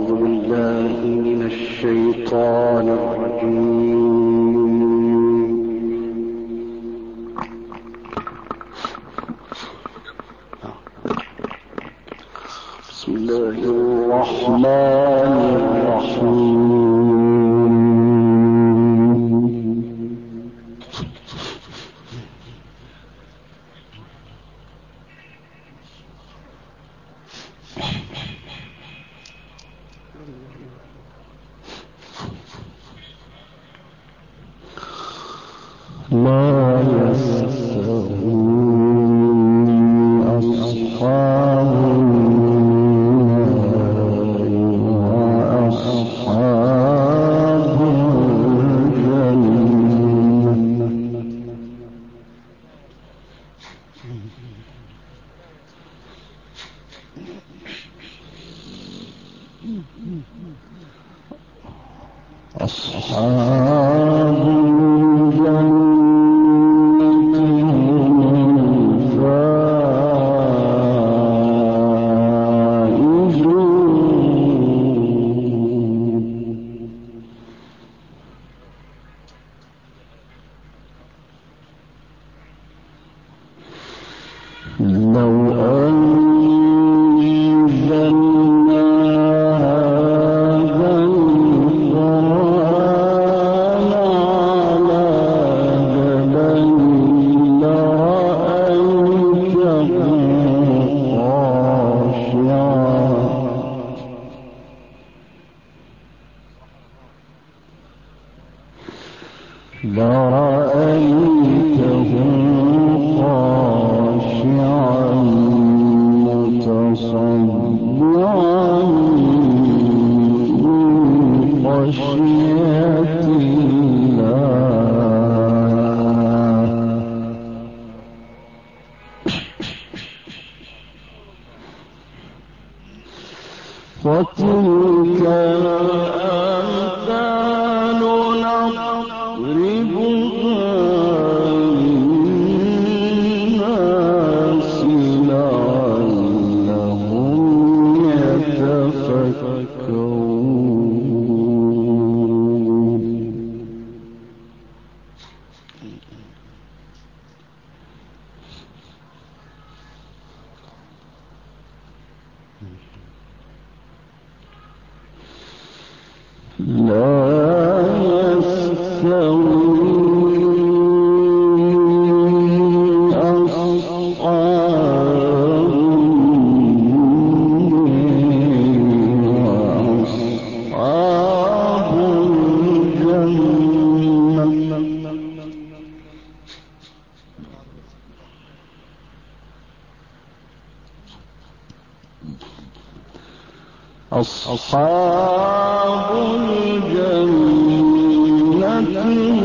بالله من الشيطان الرجيم. بسم الله الرحمن الرحيم. لا يستوي أصحاب النار وأصحاب الجنة. أصحاب وتلك الأمثال نضربها للناس لعلهم يتفكرون. لا يستوي أصحاب النار وأصحاب الجنة. أصحاب الجنة هم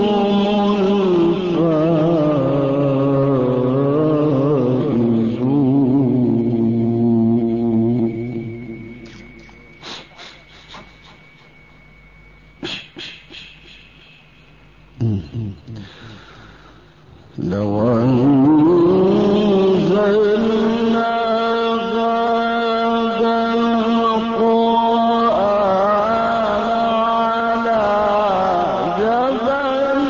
الفائزون. لو أنزلنا هذا القرآن على جبل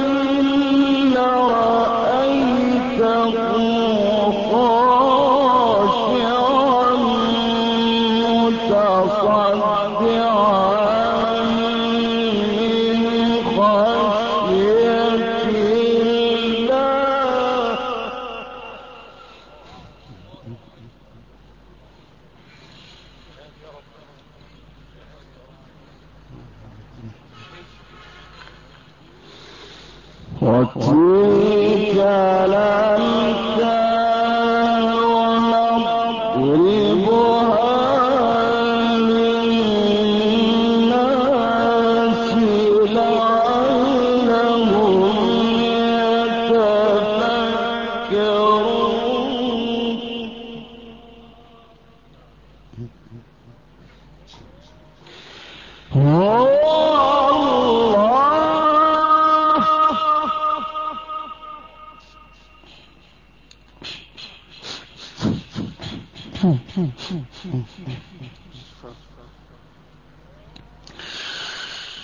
لرأيته خاشعا متصدعا من خشية الله. وتلك الأمثال نضربها للناس لعلهم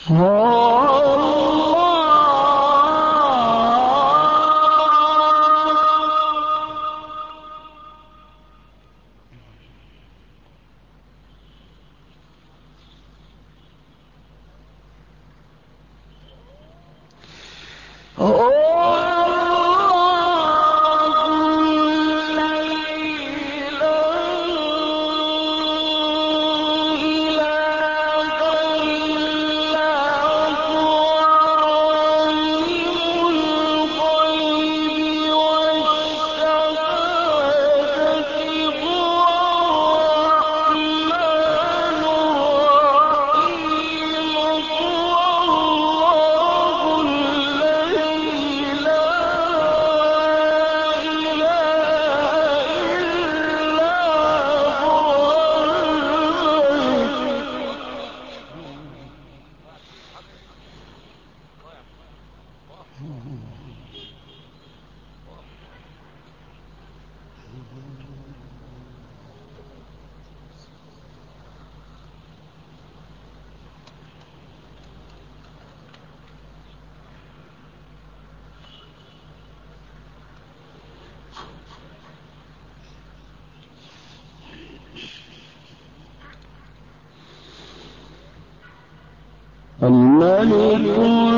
الملك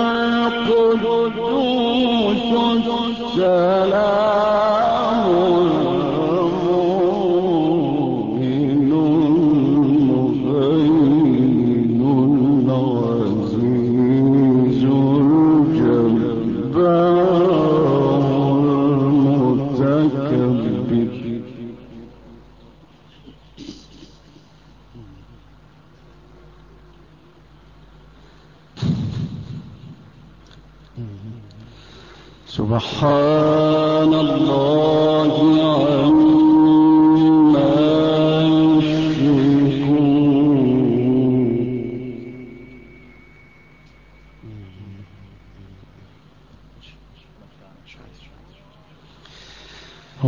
القدوس السلام المؤمن المهيمن العزيز الجبار المتكبر سبحان الله عما يشركون.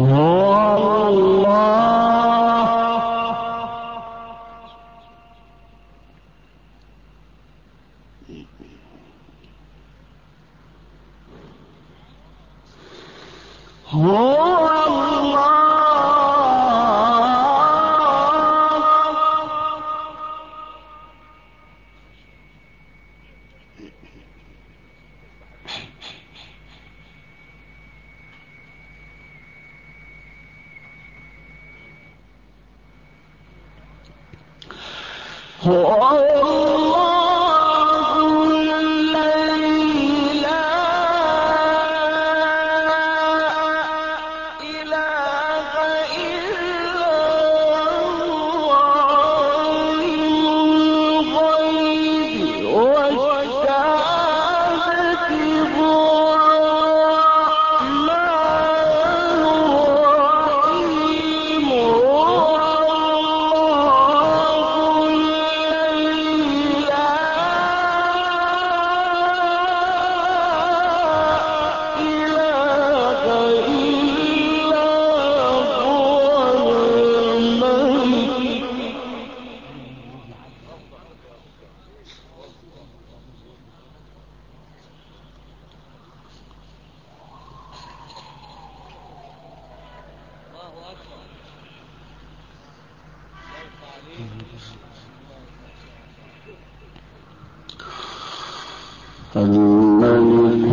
الملك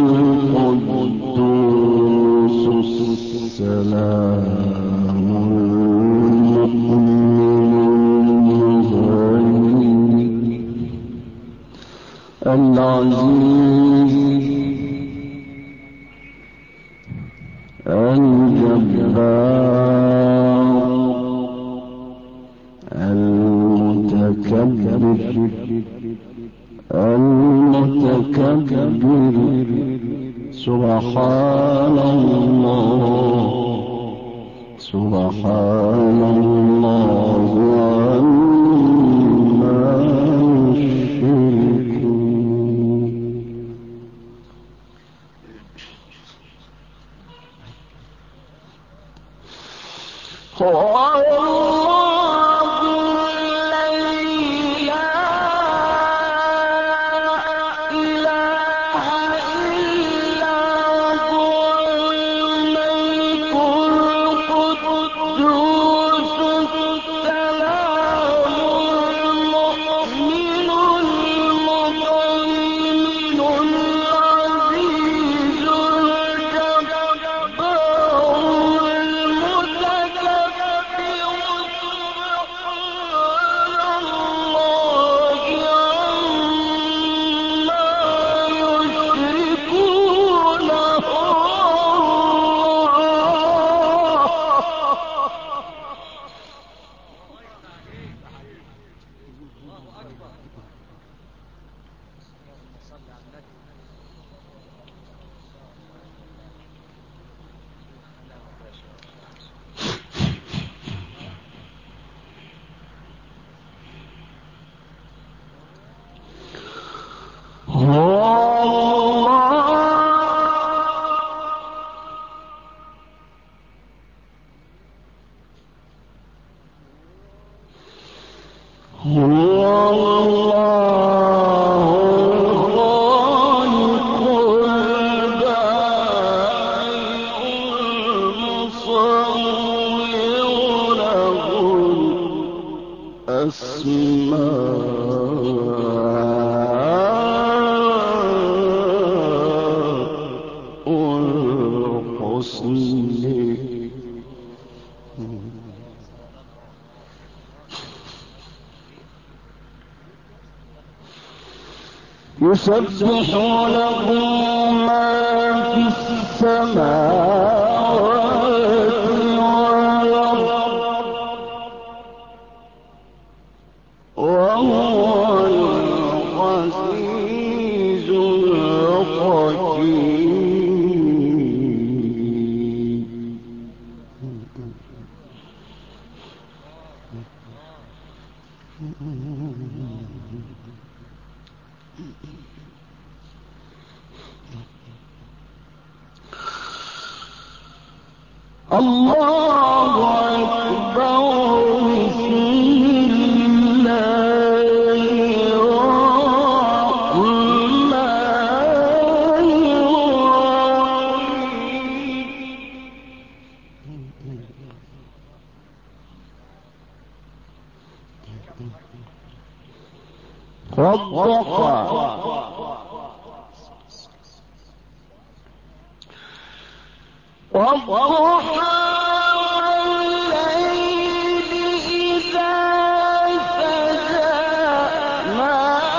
القدوس السلام المؤمن العزيز الجبار المتكبر سبحان الله سبحان الله عما يشركون. يسبح له ما في السماوات والأرض وهو العزيز الحكيم. الله أكبر. بسم الله الرحمن الرحيم. والضحى والضحى والليل إذا سجى ما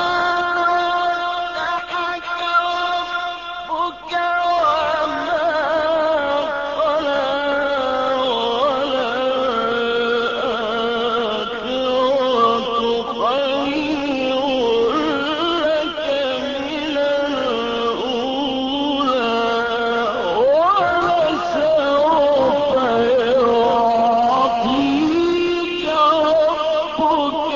ودعك ربك وما قلى وللآخرة خير لك من الأولى ولسوف يعطيك ربك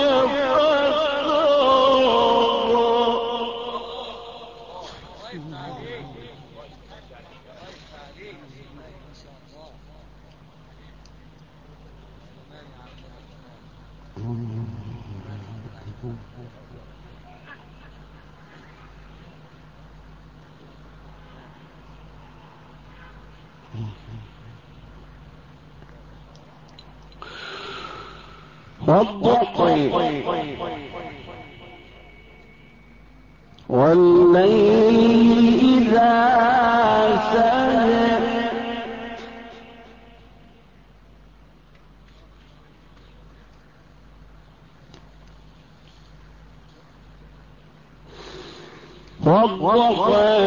والضحى والليل إذا سجى والضحى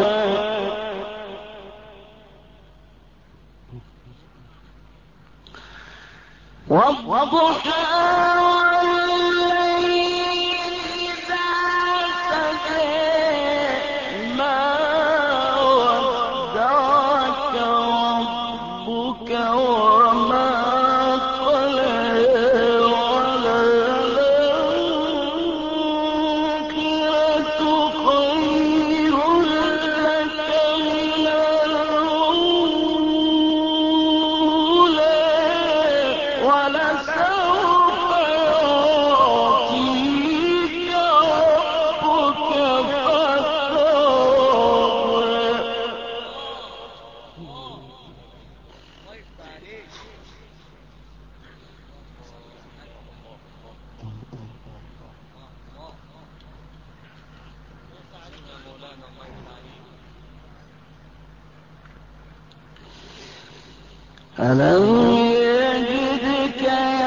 والضحى والليل إذا سجى ما ودعك ربك وما قلى وللآخرة خير لك من الأولى ولسوف يعطيك ربك ألم يجدك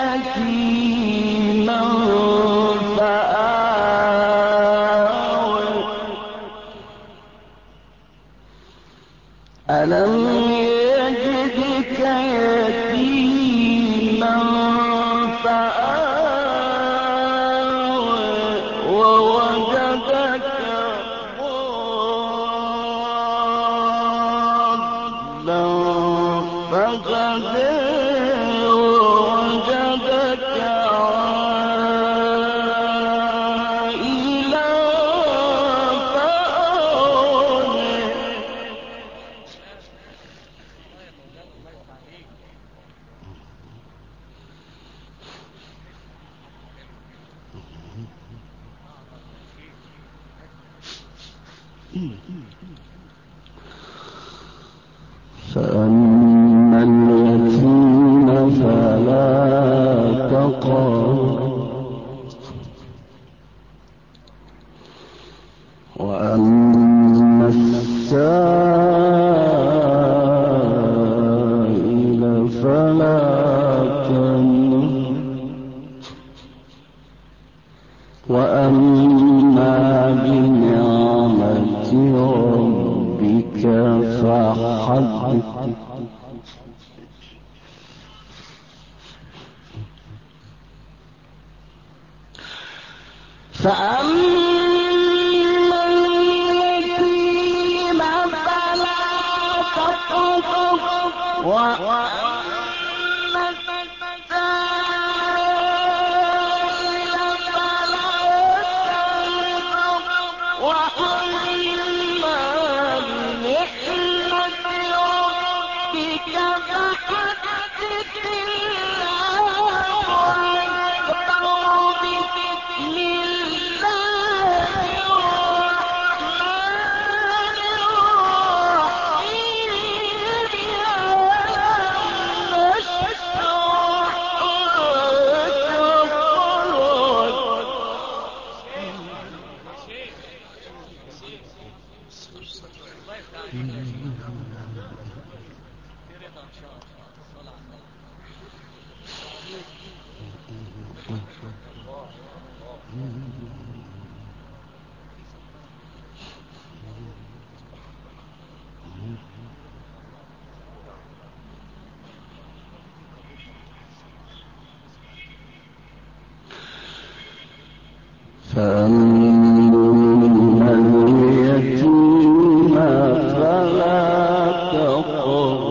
يتيما فآوى ألم يجدك يتيما فآوى ووجدك ضالا فهدى ووجدك عائلا فأغنى فأما اليتيم فلا تقهر وأما السائل فلا تنهر وأما بنعمة ربك فحدث فأما اليتيم فلا تقهر وأما السائل فلا تنهر وأما بنعمة ربك فحدث فأما اليتيم فلا تقهر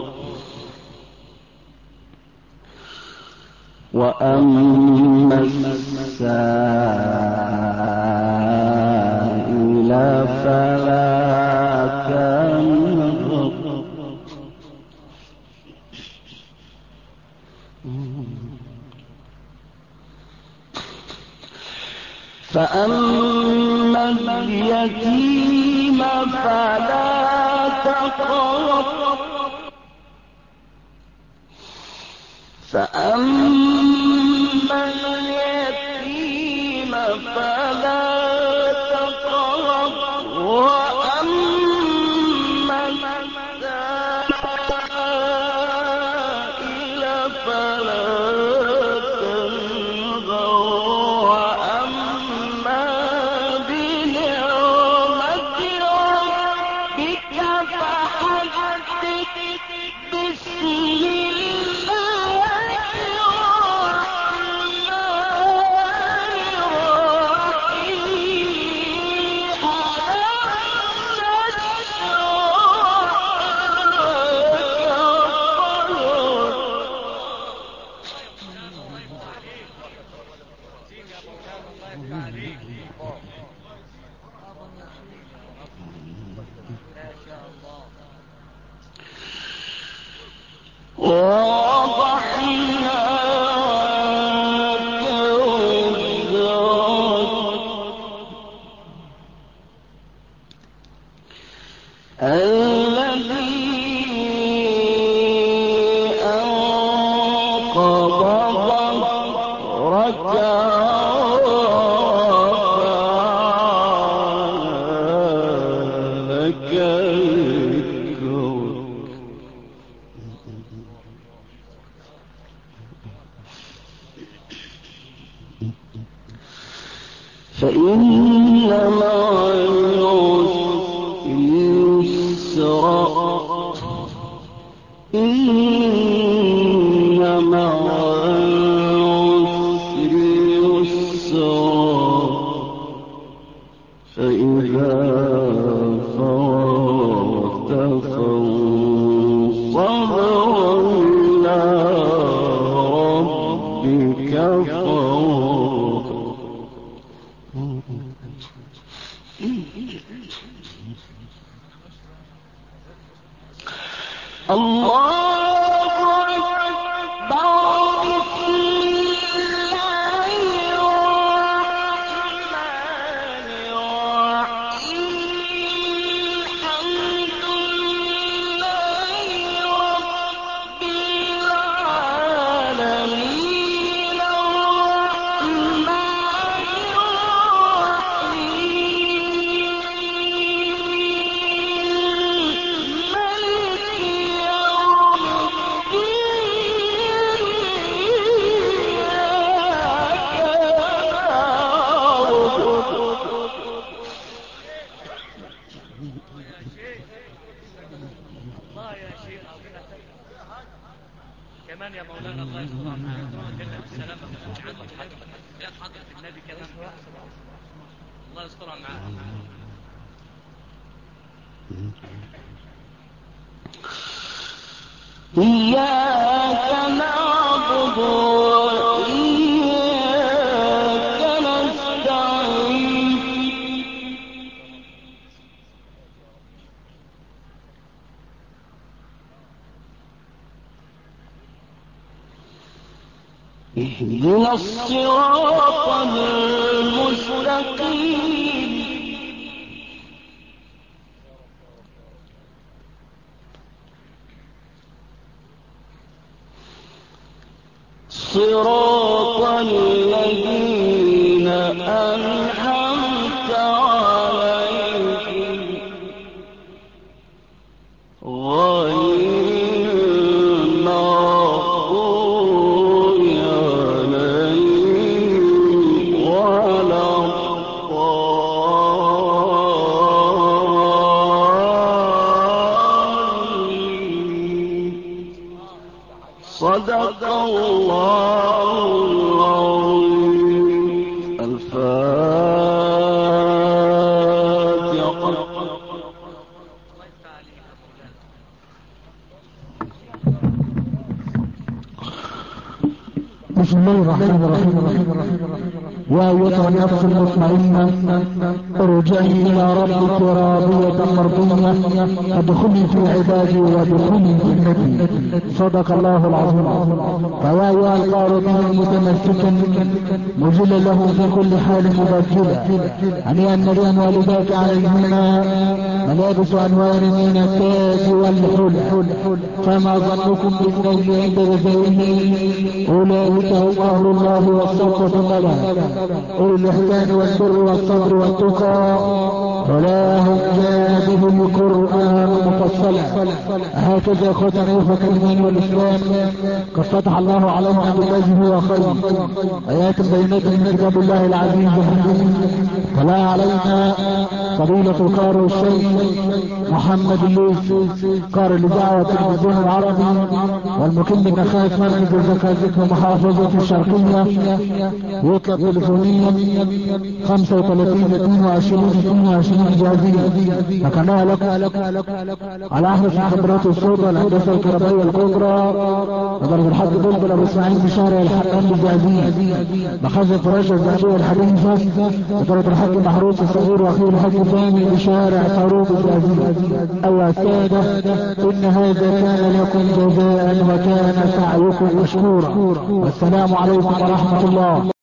وأما السائل فلا تنهر فأما اليتيم فلا تقهر فأما اليتيم فلا تقهر وأما السائل فلا تنهر وأما بنعمة ربك فحدث بسم فإن مع العسر يسرا إن مع العسر يسرا فإذا فرغت فانصب وإلى ربك فارغب الله أكبر بسم الله الرحمن الرحيم النبي كمان الله يسترها معاه. إياك نعبد وإياك نستعين اهدنا الصراط المستقيم صراط الذين أنعمت عليهم غير المغضوب عليهم ولا الضالين. صدق الله العظيم. الفاتحة. بسم الله الرحمن الرحيم. يا أيتها النفس المطمئنة ارجعي إلى ربك راضية مرضية ادخلي في عبادي وادخلي جنتي. صدق الله العظيم. فيا أيها القارئين المتمسكا مجلا له في كل حال مبجلا هنيئا مريئا والداك عليهما ملابس أنوار من التاج والحلى فما ظنكم بالنجل عند رجائه أولئك هم أهل الله والصفوة الملا أولي الإحسان والبر والصبر والتقى ولا هم جاء به القرآن مفصلا. هكذا ختم الإيمان والإسلام قد فتح الله علينا بالله هو خير آيات بينات من كتاب الله العزيز الحكيم. فلا علينا فضيلة القارئ الشيخ محمد الليث قارئ لدعوة التلفزيون العربي والمقيم بمخافة مركز الزكاة ومحافظة الشرقية يطلب تليفونيا 35-22-22 جاهزية فكما لك على أحرف خبرات الصوت والهندسة الكهربائية الكبرى ودرجة الحق بلبل أبو إسماعيل بشارع الحمام بالجاهزية مخازن فراشة الذهبية الحديثة ودرجة الحق محروس الصغير وأخيه الحق الثاني بشارع طاروق الجاهزية. أيها السادة إن هذا كان لكم جزاء وكان سعيكم مشكورا والسلام عليكم ورحمة الله.